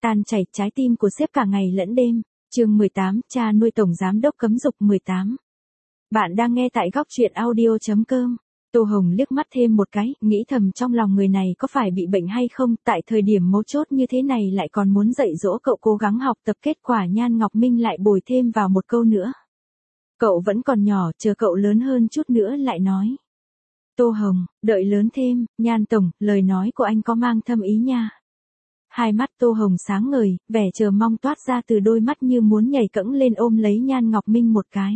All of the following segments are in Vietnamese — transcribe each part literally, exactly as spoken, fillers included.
tan chảy trái tim của sếp cả ngày lẫn đêm. Chương mười tám, cha nuôi tổng giám đốc cấm dục mười tám. Bạn đang nghe tại góc truyện audio chấm com. Tô Hồng liếc mắt thêm một cái, nghĩ thầm trong lòng người này có phải bị bệnh hay không, tại thời điểm mấu chốt như thế này lại còn muốn dạy dỗ cậu cố gắng học tập. Kết quả Nhan Ngọc Minh lại bồi thêm vào một câu nữa. Cậu vẫn còn nhỏ, chờ cậu lớn hơn chút nữa lại nói. Tô Hồng, đợi lớn thêm, Nhan Tổng, lời nói của anh có mang thâm ý nha. Hai mắt Tô Hồng sáng ngời, vẻ chờ mong toát ra từ đôi mắt như muốn nhảy cẫng lên ôm lấy Nhan Ngọc Minh một cái.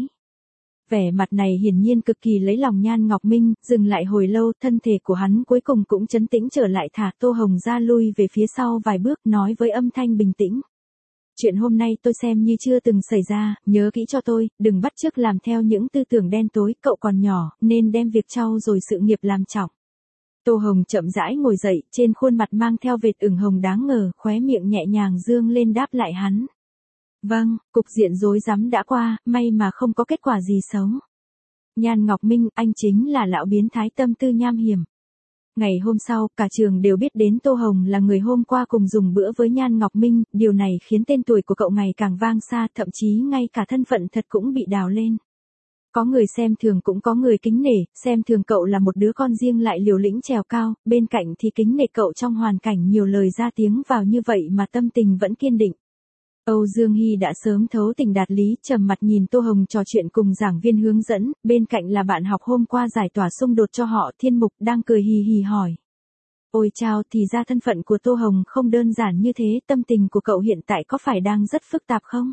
Vẻ mặt này hiển nhiên cực kỳ lấy lòng Nhan Ngọc Minh, dừng lại hồi lâu, thân thể của hắn cuối cùng cũng trấn tĩnh trở lại, thả Tô Hồng ra lui về phía sau vài bước, nói với âm thanh bình tĩnh. Chuyện hôm nay tôi xem như chưa từng xảy ra, nhớ kỹ cho tôi, đừng bắt chước làm theo những tư tưởng đen tối, cậu còn nhỏ, nên đem việc trau dồi sự nghiệp làm trọng. Tô Hồng chậm rãi ngồi dậy, trên khuôn mặt mang theo vệt ửng hồng đáng ngờ, khóe miệng nhẹ nhàng dương lên đáp lại hắn. Vâng, cục diện rối rắm đã qua, may mà không có kết quả gì xấu. Nhan Ngọc Minh, anh chính là lão biến thái tâm tư nham hiểm. Ngày hôm sau, cả trường đều biết đến Tô Hồng là người hôm qua cùng dùng bữa với Nhan Ngọc Minh, điều này khiến tên tuổi của cậu ngày càng vang xa, thậm chí ngay cả thân phận thật cũng bị đào lên. Có người xem thường cũng có người kính nể, xem thường cậu là một đứa con riêng lại liều lĩnh trèo cao, bên cạnh thì kính nể cậu trong hoàn cảnh nhiều lời ra tiếng vào như vậy mà tâm tình vẫn kiên định. Âu Dương Hy đã sớm thấu tình đạt lý, trầm mặt nhìn Tô Hồng trò chuyện cùng giảng viên hướng dẫn, bên cạnh là bạn học hôm qua giải tỏa xung đột cho họ, Thiên Mục, đang cười hì hì hỏi. Ôi chao, thì ra thân phận của Tô Hồng không đơn giản như thế, tâm tình của cậu hiện tại có phải đang rất phức tạp không?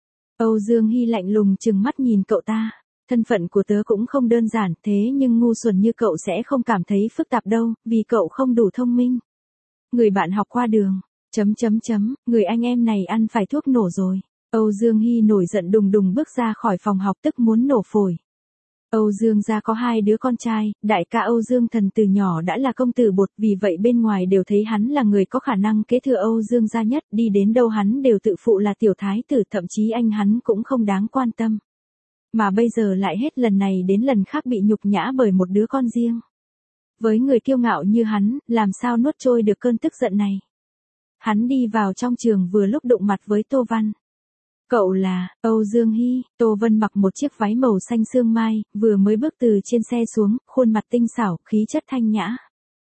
Âu Dương Hy lạnh lùng trừng mắt nhìn cậu ta. Thân phận của tớ cũng không đơn giản, thế nhưng ngu xuẩn như cậu sẽ không cảm thấy phức tạp đâu, vì cậu không đủ thông minh. Người bạn học qua đường. Chấm chấm chấm, người anh em này ăn phải thuốc nổ rồi. Âu Dương Hy nổi giận đùng đùng bước ra khỏi phòng học tức muốn nổ phổi. Âu Dương gia có hai đứa con trai, đại ca Âu Dương Thần từ nhỏ đã là công tử bột, vì vậy bên ngoài đều thấy hắn là người có khả năng kế thừa Âu Dương gia nhất, đi đến đâu hắn đều tự phụ là tiểu thái tử, thậm chí anh hắn cũng không đáng quan tâm. Mà bây giờ lại hết lần này đến lần khác bị nhục nhã bởi một đứa con riêng. Với người kiêu ngạo như hắn, làm sao nuốt trôi được cơn tức giận này. Hắn đi vào trong trường vừa lúc đụng mặt với Tô Văn. Cậu là, Âu Dương Hy, Tô Văn mặc một chiếc váy màu xanh sương mai, vừa mới bước từ trên xe xuống, khuôn mặt tinh xảo, khí chất thanh nhã.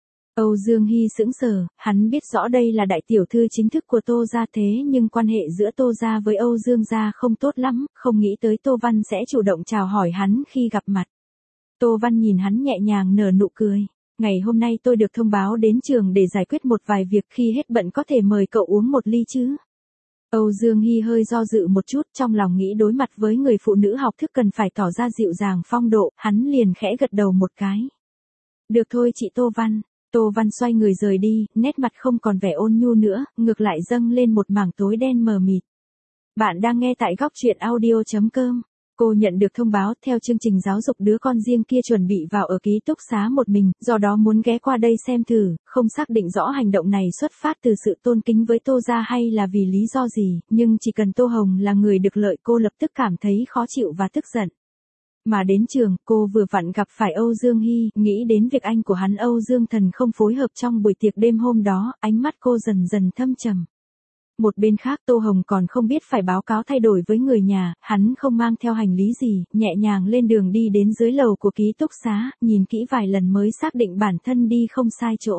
Âu Dương Hy sững sờ, hắn biết rõ đây là đại tiểu thư chính thức của Tô gia, thế nhưng quan hệ giữa Tô gia với Âu Dương gia không tốt lắm, không nghĩ tới Tô Văn sẽ chủ động chào hỏi hắn khi gặp mặt. Tô Văn nhìn hắn nhẹ nhàng nở nụ cười. Ngày hôm nay tôi được thông báo đến trường để giải quyết một vài việc, khi hết bận có thể mời cậu uống một ly chứ. Âu Dương Hy hơi do dự một chút, trong lòng nghĩ đối mặt với người phụ nữ học thức cần phải tỏ ra dịu dàng phong độ, hắn liền khẽ gật đầu một cái. Được thôi chị Tô Văn. Tô Văn xoay người rời đi, nét mặt không còn vẻ ôn nhu nữa, ngược lại dâng lên một mảng tối đen mờ mịt. Bạn đang nghe tại góc truyện audio chấm com. Cô nhận được thông báo theo chương trình giáo dục đứa con riêng kia chuẩn bị vào ở ký túc xá một mình, do đó muốn ghé qua đây xem thử, không xác định rõ hành động này xuất phát từ sự tôn kính với Tô gia hay là vì lý do gì, nhưng chỉ cần Tô Hồng là người được lợi cô lập tức cảm thấy khó chịu và tức giận. Mà đến trường, cô vừa vặn gặp phải Âu Dương Hy, nghĩ đến việc anh của hắn Âu Dương Thần không phối hợp trong buổi tiệc đêm hôm đó, ánh mắt cô dần dần thâm trầm. Một bên khác Tô Hồng còn không biết phải báo cáo thay đổi với người nhà, hắn không mang theo hành lý gì, nhẹ nhàng lên đường đi đến dưới lầu của ký túc xá, nhìn kỹ vài lần mới xác định bản thân đi không sai chỗ.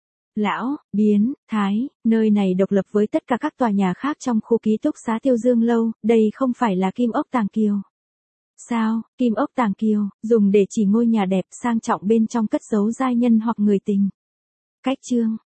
Lão, biến, thái, nơi này độc lập với tất cả các tòa nhà khác trong khu ký túc xá Tiêu Dương Lâu, đây không phải là Kim Ốc Tàng Kiều. Sao, Kim Ốc Tàng Kiều, dùng để chỉ ngôi nhà đẹp sang trọng bên trong cất giấu giai nhân hoặc người tình. Cách chương.